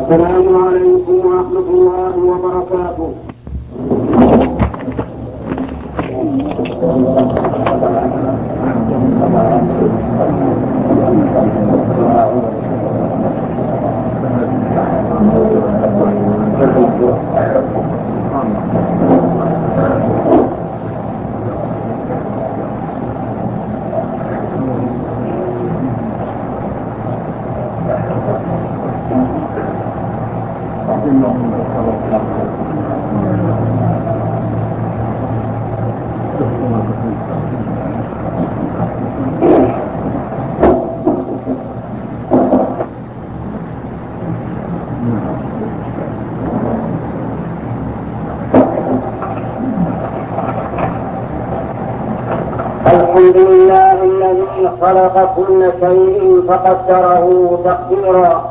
السلام عليكم ورحمة الله وبركاته. الحمد لله الذي خلق كل شيء فقدره تقديرا،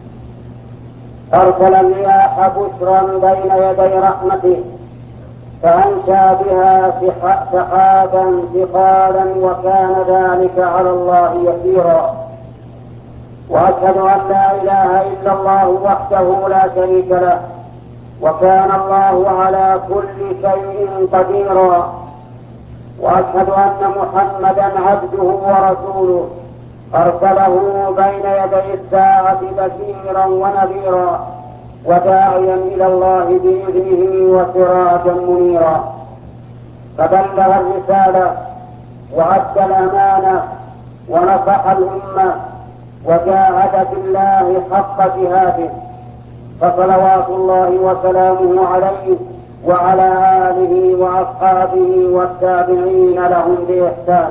أرسل الرياح بشرا بين يدي رحمته فأنشأ بها سحابا ثقالا وكان ذلك على الله يسيرا. وأشهد أن لا إله إلا الله وحده لا شريك له، وكان الله على كل شيء قديرا. وأشهد أن محمدا عبده ورسوله أرسله بين يدي الساعة بشيرا ونذيرا وداعيا إلى الله بإذنه وسراجا منيرا. فبلغ الرسالة وأدى الأمانة ونصح الأمة وجاهد في الله حق جهاده، فصلوات الله وسلامه عليه وعلى آله وأصحابه والتابعين لهم بإحسان.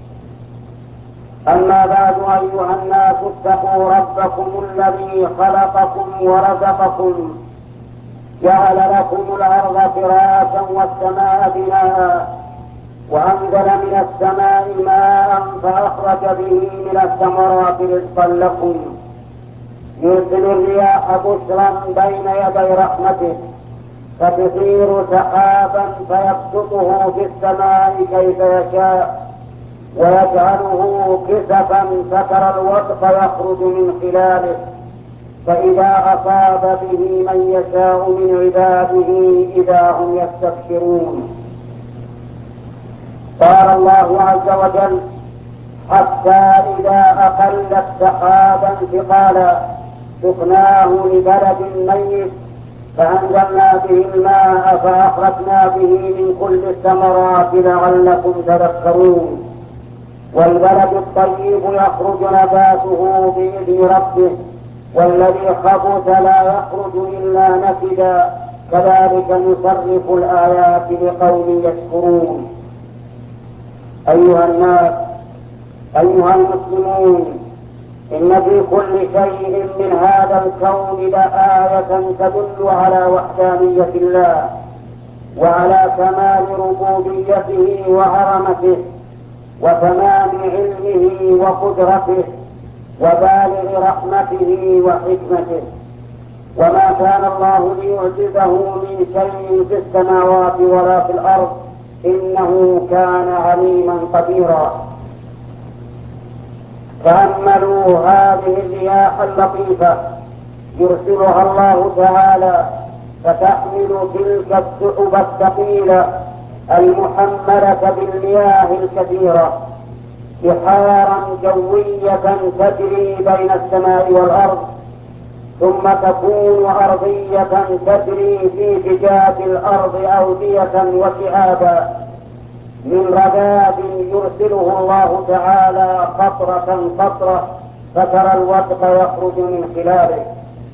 أما بعد، أيها الناس اتقوا ربكم الذي خلقكم ورزقكم، جعل لكم الأرض فراشا والسماء بناء، وأنزل من السماء ماء فأخرج به من الثمرات رزقا لكم، يرسل الرياح بشرا بين يدي رحمته فتثير سحابا فيبسطه في السماء كيف يشاء ويجعله كسفا فترى الودق يخرج من خلاله، فإذا أصاب به من يشاء من عباده إذا هم يستبشرون. قال الله عز وجل: حتى إذا أقلت سحابا ثقالا سقناه لبلد ميت فأنزلنا به الماء فأخرجنا به من كل الثمرات لعلكم تذكرون. والبلد الطيب يخرج نباته بإذن ربه والذي خبث لا يخرج إلا نكدا كذلك نصرف الآيات لقوم يشكرون. أيها الناس، أيها المسلمون، إن في كل شيء من هذا الكون لآية تدل على وحدانية الله وعلى كمال ربوبيته وعظمته وتمام علمه وقدرته وبالغ رحمته وحكمته. وما كان الله ليعجزه من شيء في السماوات ولا في الأرض إنه كان عليما قديرا. تأملوا هذه الرياح اللطيفة يرسلها الله تعالى فتحمل تلك السحب الثقيلة المحملة بالمياه الكثيرة بحارا جوية تجري بين السماء والأرض، ثم تكون أرضية تجري في فجاج الأرض أودية وشعابا من رذاذ يرسله الله تعالى قطرة قطرة فترى الودق يخرج من خلاله.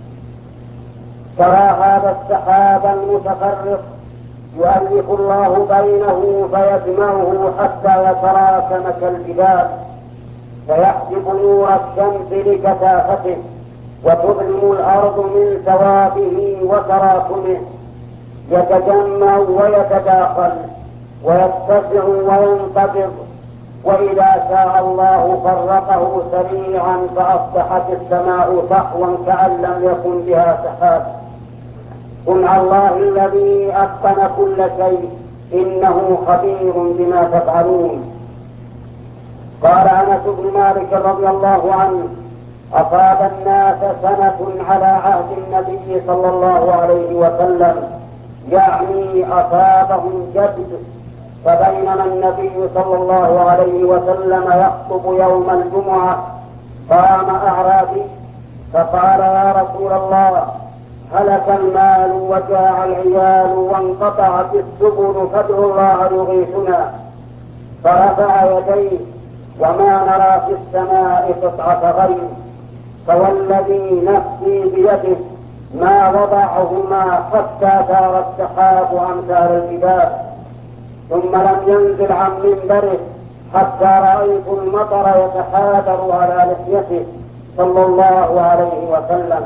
ترى هذا السحاب المتفرق يؤلف الله بينه فيجمعه حتى يتراكم كالجبال، فيحجب نور الشمس لكثافته وتظلم الأرض من ثوابه وتراكمه، يتجمع ويتداخل ويتسع وينقبض، وإذا شاء الله فرقه سريعا فأصبحت السماء صحوا كأن لم يكن بها سحاب. صنع الله الذي أتقن كل شيء إنه خبير بما تفعلون. قال أنس بن مالك رضي الله عنه: أصاب الناس سنة على عهد النبي صلى الله عليه وسلم، يعني أصابهم جد. فبينما النبي صلى الله عليه وسلم يخطب يوم الجمعة قام أعرابي فقال: يا رسول الله، هلك المال وجاع العيال وانقطعت السبل، فادعوا الله يغيثنا. فرفع يديه: وما نرى في السماء قطعة غيم، فوالذي نفسي بيده ما وضعهما حتى دار السحاب أمثال الجبال. ثم لم ينزل عن منبره حتى رأيت المطر يتحادر على لحيته صلى الله عليه وسلم.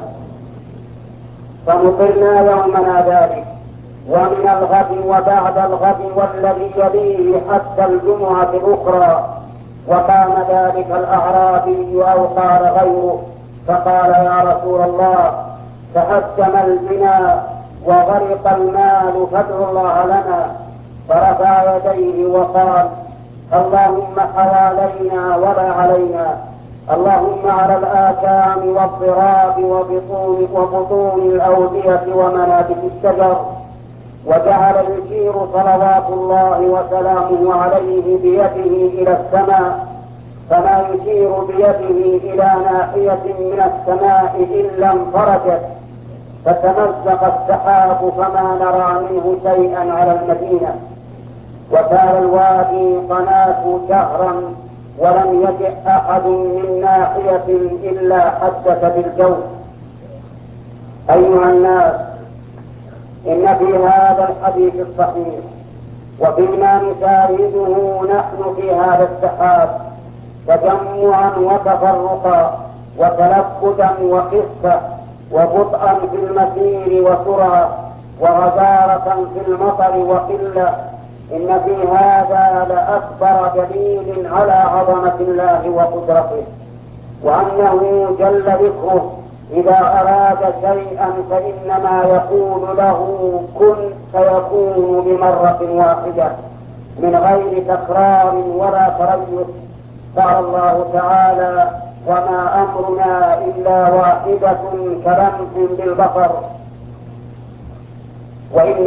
فمطرنا يومنا ذلك، ومن الغد وبعد الغد والذي يليه حتى الجمعة الأخرى. وقام ذلك الأعرابي أو قال غيره فقال: يا رسول الله، تهدم البناء وغرق المال، فادعوا الله لنا. فرفع يديه وقال: اللهم حوالينا ولا علينا، اللهم على الآكام والضراب وبطون الأودية ومنابت الشجر. وجعل يشير صلوات الله وسلامه عليه بيده إلى السماء، فما يشير بيده إلى ناحية من السماء إلا انفرجت، فتمزق السحاب فما نرى منه شيئا على المدينة. وكان الوادي قناة شهرا ولم يجئ أحد من ناحية إلا حدث بالجو. أيها الناس، إن في هذا الحديث الصحيح وفيما نشاهده نحن في هذا السحاب تجمعا وتفرقا وتلفتا وخفة وبطئا في المسير وسرعة وغزارة في المطر وقلة. إن في هذا لأكبر دليل على عظمة الله وقدرته، وأنه جل ذكره إذا أراد شيئا فإنما يقول له كن فيكون بمرة واحدة من غير تكرار ولا تريث. قال الله تعالى: وما أمرنا إلا واحدة كلمح بالبصر. وإن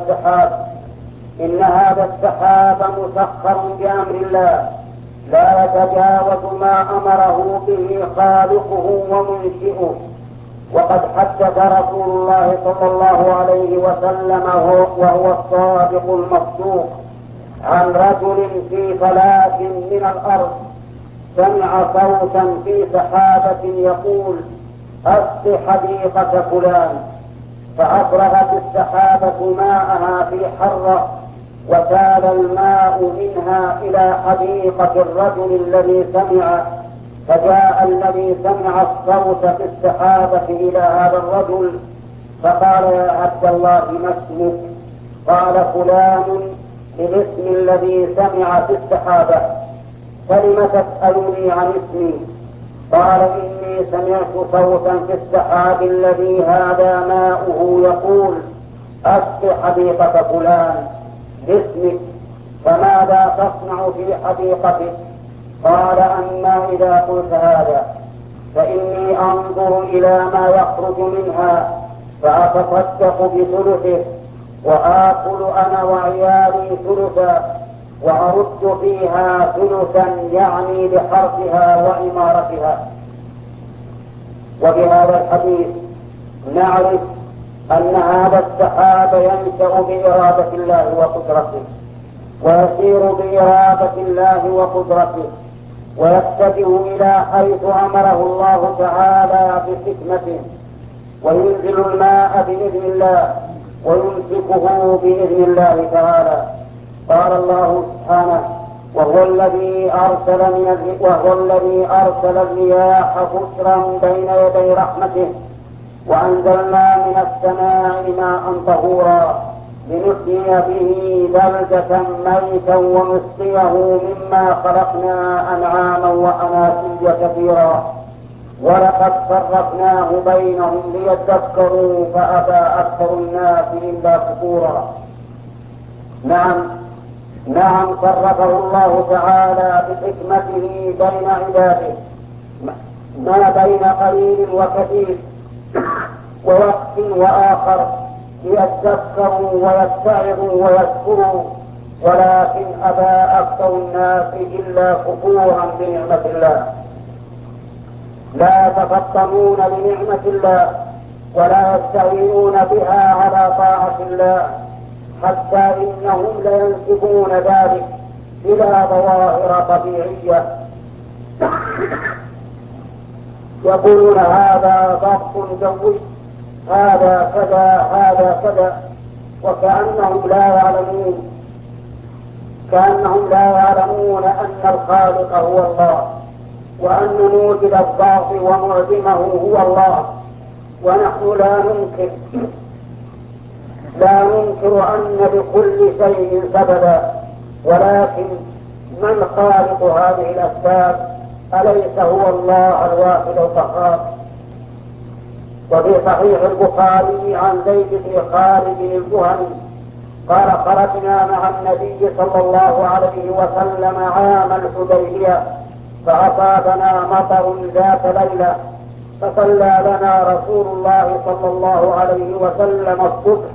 هذا السحاب مسخر بأمر الله لا يتجاوز ما أمره به خالقه ومنشئه. وقد حدث رسول الله صلى الله عليه وسلم وهو الصادق المصدوق عن رجل في فلاة من الأرض سمع صوتا في سحابة يقول: أسق حديقة فلان. فأفرغت السحابة ماءها في حرة وسال الماء منها إلى حديقة الرجل الذي سمع. فجاء الذي سمع الصوت في السحابة إلى هذا الرجل فقال: يا عبد الله، ما اسمك؟ قال: فلان، بالاسم الذي سمع في السحابة. فلم تسألني عن اسمي؟ قال: إني سمعت صوتا في السحاب الذي هذا ماؤه يقول: أسق حديقة فلان باسمك، فماذا تصنع في حديقتك؟ قال: أما إذا قلت هذا فإني أنظر إلى ما يخرج منها فأتصدق بثلثه، وآكل أنا وعيالي ثلثا، وأرد فيها ثلثا، يعني لحرثها وعمارتها. وبهذا الحديث نعرف أن هذا السحاب ينشأ بإرادة الله وقدرته، ويسير بإرادة الله وقدرته، ويتجه إلى حيث أمره الله تعالى بحكمته، وينزل الماء بإذن الله ويمسكه بإذن الله تعالى. قال الله سبحانه: وهو الذي أرسل الرياح بشرا بين يدي رحمته، وأنزلنا من السماء ماء طهورا لنحيي به بلدة ميتا ونسقيه مما خلقنا أنعاما وأناسيا كثيرا، ولقد صرفناه بينهم ليذكروا فأبى أكثر الناس إلا كفورا. نعم صرفه الله تعالى بحكمته بين عباده، ما بين قليل وكثير ووقت وآخر ليتذكروا ويتعظوا ويذكروا، ولكن أبى أكثر الناس إلا كفورا بنعمة الله. لا يتفطنون لنعمة الله ولا يستعينون بها على طاعة الله، حتى إنهم لينسبون ذلك إلى ظواهر طبيعية، يقولون هذا ضغط جوي، هذا كذا هذا كذا، وكأنهم لا يعلمون أن الخالق هو الله، وأن موجد الضغط ومعدمه هو الله. ونحن لا ننكر أن لكل شيء سببا، ولكن من خالق هذه الأسباب؟ أليس هو الله الواحد القهار؟ وفي صحيح البخاري عن زيد بن خالد الجهني قال: خرجنا مع النبي صلى الله عليه وسلم عام الحديبية، فأصابنا مطر ذات ليلة، فصلى لنا رسول الله صلى الله عليه وسلم الصبح،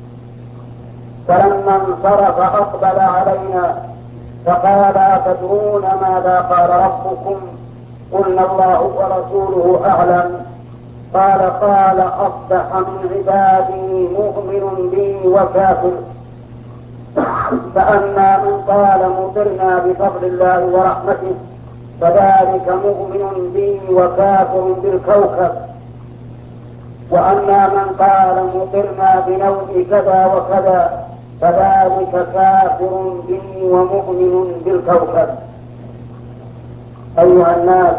فلما انصرف أقبل علينا فقال: أتدرون ماذا قال ربكم؟ قلنا: الله ورسوله أعلم. قال: أصبح من عبادي مؤمن بي وكافر، فأما من قال مطرنا بفضل الله ورحمته فذلك مؤمن بي وكافر بالكوكب، وأما من قال مطرنا بنوء كذا وكذا فذلك كافر بي ومؤمن بالكوكب. أيها الناس،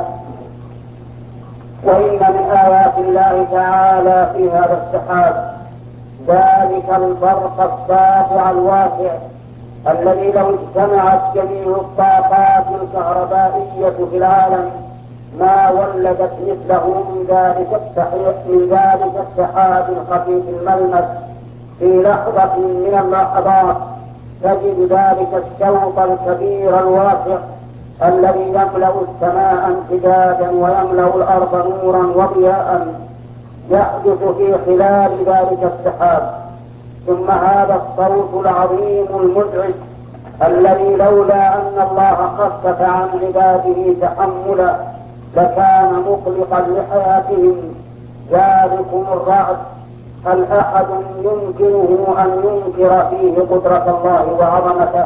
وإن من آيات الله تعالى في هذا السحاب ذلك البرق الساطع الواسع الذي لو اجتمعت جميع الطاقات الكهربائية في العالم ما ولدت مثله من ذلك السحاب الخفيف الملمس في لحظة من اللحظات. تجد ذلك الشوط الكبير الواسع الذي يملأ السماء امتدادا ويملأ الأرض نورا وضياء يحدث في خلال ذلك السحاب. ثم هذا الصوت العظيم المزعج الذي لولا أن الله خفف عن عباده تحملا لكان مقلقا لحياتهم، ذلكم الرعد. هل أحد يمكنه أن ينكر فيه قدرة الله وعظمته؟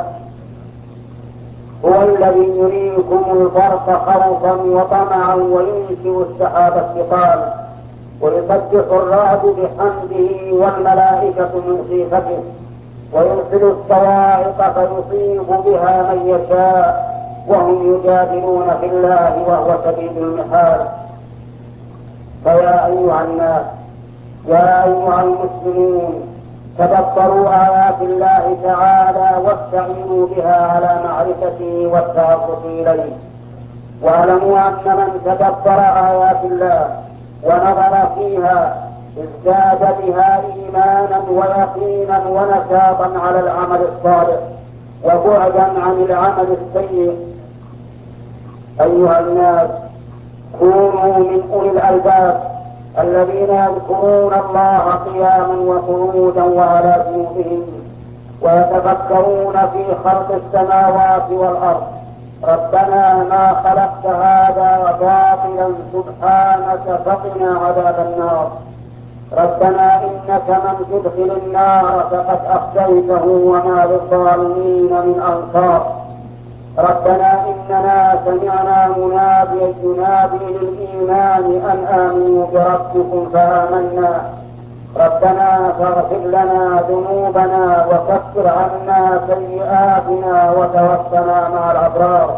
هو الذي يريكم البرق خوفا وطمعا وينشئ السحاب الثقال، ويسبح الرعد بحمده والملائكة من خيفته، ويرسل الصواعق فيصيب بها من يشاء، وهم يجادلون في الله وهو شديد المحال. فيا أيها الناس، يا أيها المسلمون، تدبروا آيات الله تعالى واستعينوا بها على معرفته والتعرف إليه، واعلموا أن من تدبر آيات الله ونظر فيها ازداد بها إيمانا ويقينا ونشاطا على العمل الصالح وبعدا عن العمل السيء. أيها الناس، كونوا من أولي الألباب الذين يذكرون الله قياما وقعودا وعلى جنوبهم ويتفكرون في خلق السماوات والأرض. ربنا ما خلقت هذا باطلا سبحانك فقنا عذاب النار. ربنا إنك من تدخل النار فقد أخزيته وما للظالمين من أنصار. ربنا إننا سمعنا مناديا ينادي للإيمان أن آمنوا بربكم فآمنا. ربنا فاغفر لنا ذنوبنا وكفر عنا سيئاتنا وتوفنا مع الأبرار.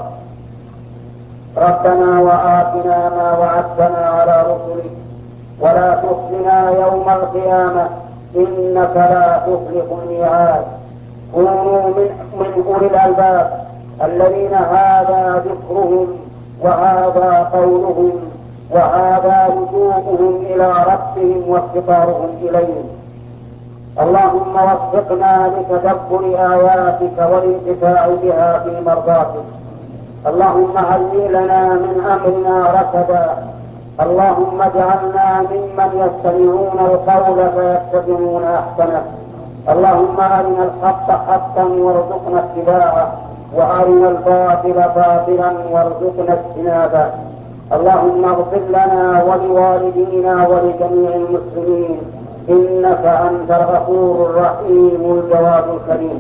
ربنا وآتنا ما وعدتنا على رسلك ولا تخزنا يوم القيامة إنك لا تخلف الميعاد. كونوا من أولي الألباب الذين هذا ذكرهم وهذا قولهم وهذا لجوءهم إلى ربهم وافتقارهم إليه. اللهم وفقنا لتدبر آياتك والانتفاع بها في مرضاتك. اللهم هيئ لنا من أمرنا رشدا اللهم اجعلنا ممن يستمعون القول فيتبعون أحسنه. اللهم أرنا الحق حقا وارزقنا اتباعه، وأرنا الباطل باطلا وارزقنا اجتنابه. اللهم اغفر لنا ولوالدينا ولجميع المسلمين، إنك أنت الغفور الرحيم الجواد الكريم.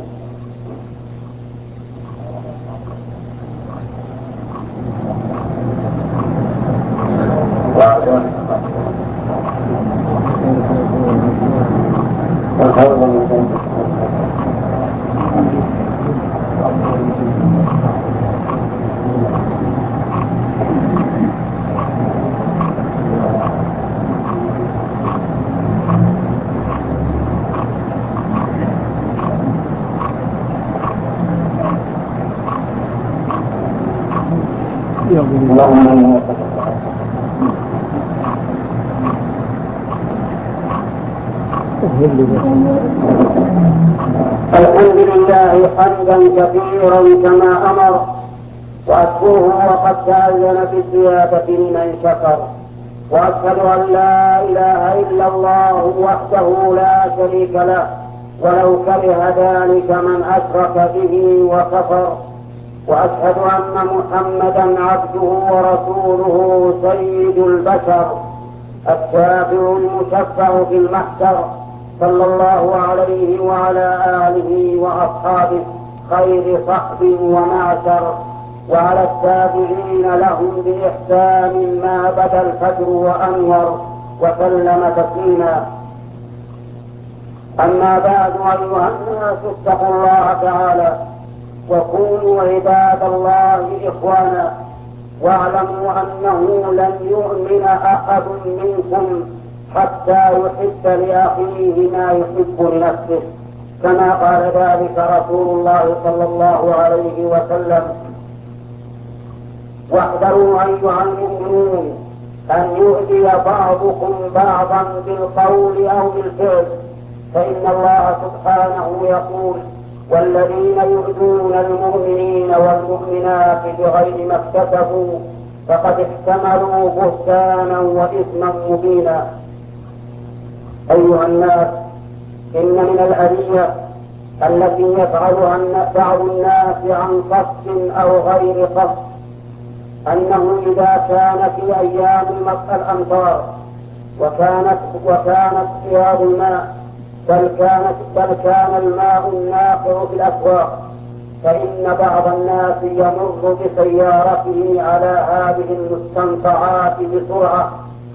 الحمد لله حمدا كثيرا كما أمر، وأشكره وقد تأذن بالزيادة لمن شكر، وأشهد أن لا إله إلا الله وحده لا شريك له، ولو كره ذلك من أشرك به وكفر، وأشهد أن محمدا عبده ورسوله سيد البشر الشافع المشفع في المحشر، صلى الله عليه وعلى آله وأصحابه خير صحب ومعشر، وعلى التابعين لهم بإحسان ما بدا الفجر وأنور، وسلم تسليما. أما بعد، أيها الناس اتقوا الله تعالى وكونوا عباد الله إخوانا، واعلموا أنه لن يؤمن أحد منكم حتى يحب لأخيه ما يحب لنفسه، كما قال ذلك رسول الله صلى الله عليه وسلم. واحذروا أيها المؤمنون أن يؤذي بعضكم بعضا بالقول أو بالفعل، فإن الله سبحانه يقول: والذين يؤذون المؤمنين والمؤمنات بغير ما اكتسبوا فقد احتملوا بهتانا وإثما مبينا. أيها الناس، إن من الأذية التي يفعلها بعض الناس عن قصد أو غير قصد أنه إذا كان في أيام الأمطار وكانت سياض الماء بل كان الماء الناقع في الأسواق، فإن بعض الناس يمر بسيارته على هذه المستنقعات بسرعة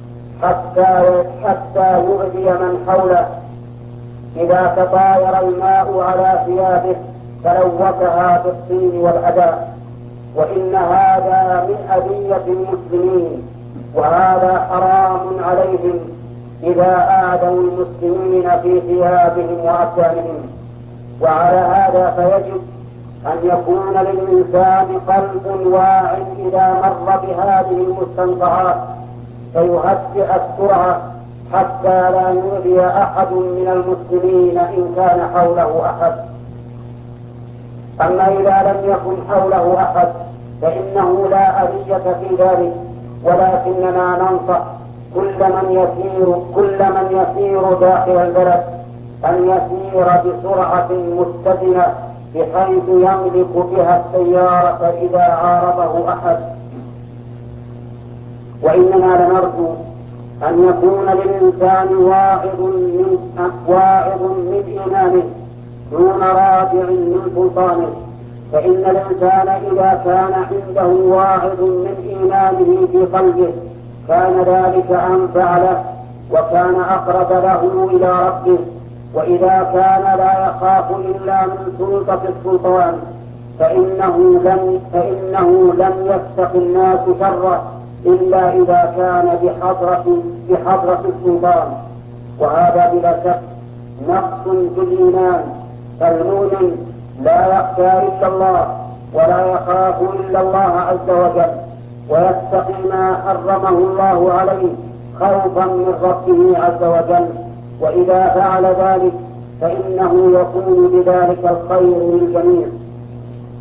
حتى يؤذي من حوله. إذا تطاير الماء على ثيابه تلوثها بالطين والأذى، وإن هذا من أذية المسلمين، وهذا حرام عليهم إذا آذوا المسلمين في ثيابهم وأبدانهم. وعلى هذا فيجب أن يكون للإنسان قلب واع إذا مر بهذه المستنقعات فيهدئ السرعة حتى لا يؤذي أحد من المسلمين إن كان حوله أحد. أما إذا لم يكن حوله أحد فإنه لا أذية في ذلك، ولكننا ننصح كل من يسير داخل البلد أن يسير بسرعة متزنة بحيث يملك بها السيارة إذا عارضه أحد. وإننا لنرجو أن يكون للإنسان واعظ من إيمانه دون رادع من سلطانه، فإن الإنسان إذا كان عنده واعظ من إيمانه في قلبه كان ذلك أنفع له وكان أقرب له إلى ربه. وإذا كان لا يخاف إلا من سلطة السلطان فإنه لم يتق الناس شره إلا إذا كان بحضرة السلطان، وهذا بلا شك نقص في الإيمان. فالمؤمن لا يخشى إلا الله ولا يخاف إلا الله عز وجل، ويتقي ما حرمه الله عليه خوفا من ربه عز وجل، وإذا فعل ذلك فإنه يكون بذلك الخير للجميع.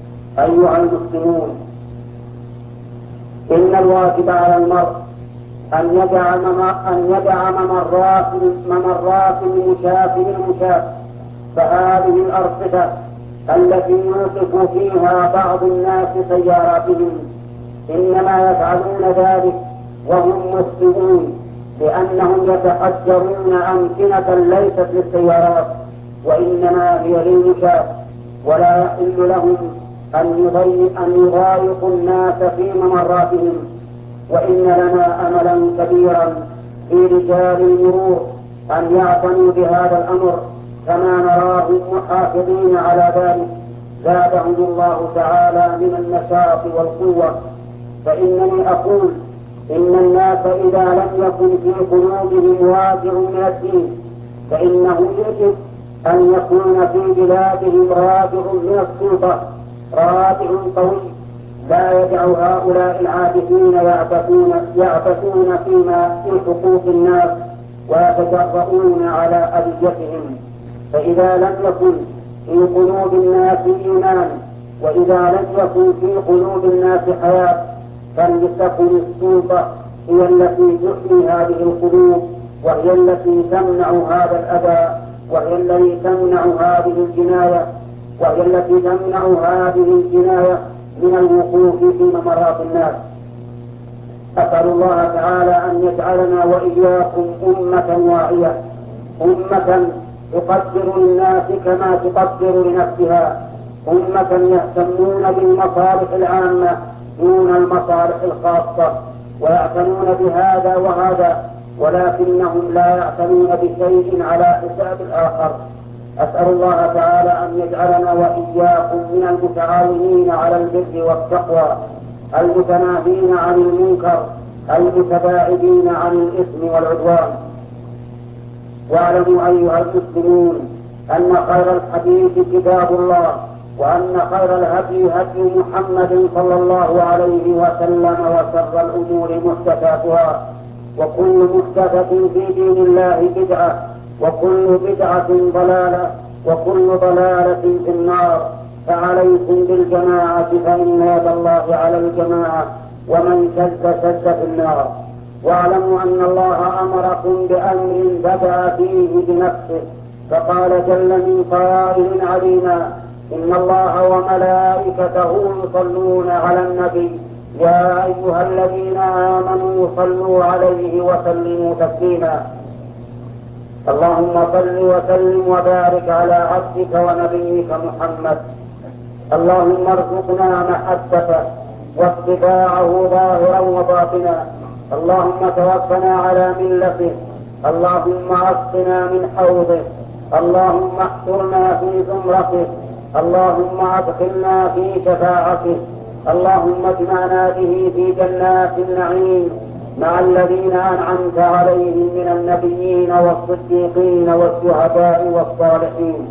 أيها المسلمون، إن الواجب على المرء أن يدع ممرات المشاة، فهذه الأرصفة التي يوقف فيها بعض الناس سياراتهم إنما يفعلون ذلك وهم مسلمون، لأنهم يتحجرون أمكنة ليست للسيارات وإنما هي للمشاة، ولا يحل لهم أن يضايقوا الناس في ممراتهم. وإن لنا أملا كبيرا في رجال المرور أن يعتنوا بهذا الأمر كما نراهم محافظين على ذلك، زادهم الله تعالى من النشاط والقوة. فإنني أقول إن الناس إذا لم يكن في قلوبهم وازع من الدين فإنه يجب أن يكون في بلادهم رادع من السلطة، رادع قوي لا يدع هؤلاء العابثين يعبثون في حقوق الناس ويتجرؤون على أذيتهم. فإذا لم يكن في قلوب الناس إيمان، وإذا لم يكن في قلوب الناس حياة، فلتكن السلطة هي التي تحمي هذه القلوب، وهي التي تمنع هذا الأذى، وهي التي تمنع هذه الجناية، من الوقوف في ممرات الناس. أسأل الله تعالى أن يجعلنا وإياكم أمة واعية، أمة تقدر للناس كما تقدر لنفسها، أمة يهتمون بالمصالح العامة دون المصالح الخاصة، ويعتنون بهذا وهذا، ولكنهم لا يعتنون بشيء على حساب الآخر. أسأل الله تعالى أن يجعلنا وإياكم من المتعاونين على البر والتقوى، المتناهين عن المنكر، المتباعدين عن الإثم والعدوان. واعلموا أيها المسلمون أن خير الحديث كتاب الله، وأن خير الهدي هدي محمد صلى الله عليه وسلم، وشر الأمور محدثاتها، وكل محدثة في دين الله بدعة، وكل بدعة ضلالة، وكل ضلالة في النار. فعليكم بالجماعة فإن يد الله على الجماعة، ومن شد في النار. واعلموا أن الله أمركم بأمر بدأ فيه بنفسه، فقال جل من قائل علينا: إن الله وملائكته يصلون على النبي يا أيها الذين آمنوا صلوا عليه وسلموا تسليما. اللهم صل وسلم وبارك على عبدك ونبيك محمد. اللهم ارزقنا محبته واتباعه ظاهرا وباطنا. اللهم توفنا على ملته. اللهم اسقنا من حوضه. اللهم احشرنا في زمرته. اللهم ادخلنا في شفاعته. اللهم اجمعنا به في جنات النعيم مع الذين أنعمت عليهم من النبيين والصديقين والشهداء والصالحين.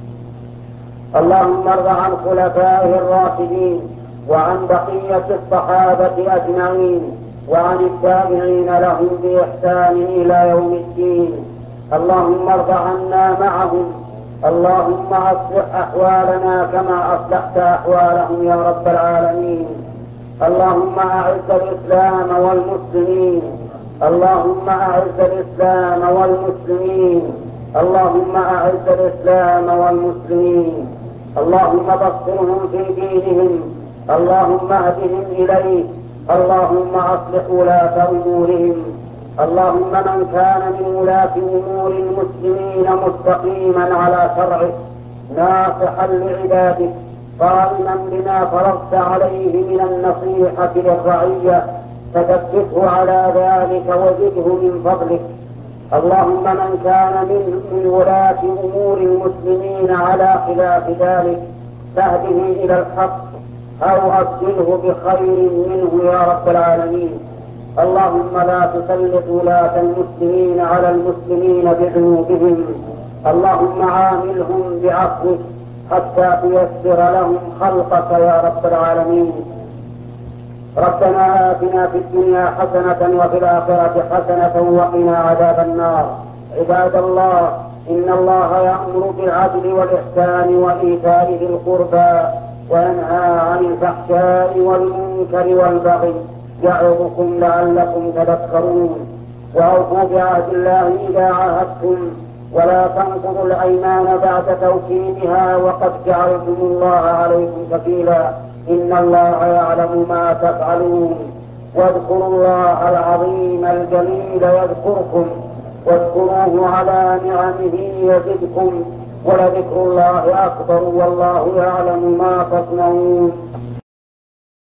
اللهم ارض عن خلفائه الراشدين وعن بقية الصحابة أجمعين وعن التابعين لهم بإحسان إلى يوم الدين. اللهم ارض عنا معهم. اللهم أصلح أحوالنا كما أصلحت أحوالهم يا رب العالمين. اللهم أعز الإسلام والمسلمين. اللهم أعز الإسلام والمسلمين. اللهم أعز الإسلام والمسلمين. اللهم بصرهم في دينهم. اللهم اهدهم إليك. اللهم أصلح ولاة أمورهم. اللهم من كان من ولاة أمور المسلمين مستقيما على شرعك ناصحا لعبادك قائما بما فرضت عليه من النصيحة للرعية فثبته على ذلك وزده من فضلك. اللهم من كان من ولاة أمور المسلمين على خلاف ذلك فاهده إلى الحق أو أبدله بخير منه يا رب العالمين. اللهم لا تسلط ولاة المسلمين على المسلمين بذنوبهم. اللهم عاملهم بعفوك حتى تيسر لهم خلقك يا رب العالمين. ربنا آتنا في الدنيا حسنة وفي الآخرة حسنة وقنا عذاب النار. عباد الله، إن الله يأمر بالعدل والإحسان وإيتاء ذي القربى وينهى عن الفحشاء والمنكر والبغي يعظكم لعلكم تذكرون. وأوفوا بعهد الله إذا عاهدتم ولا تنقضوا الأيمان بعد توكيدها وقد جعلتم الله عليكم كفيلا إن الله يعلم ما تفعلون. واذكروا الله العظيم الجليل يذكركم واذكروه على نعمه يزدكم ولذكر الله أكبر والله يعلم ما تصنعون.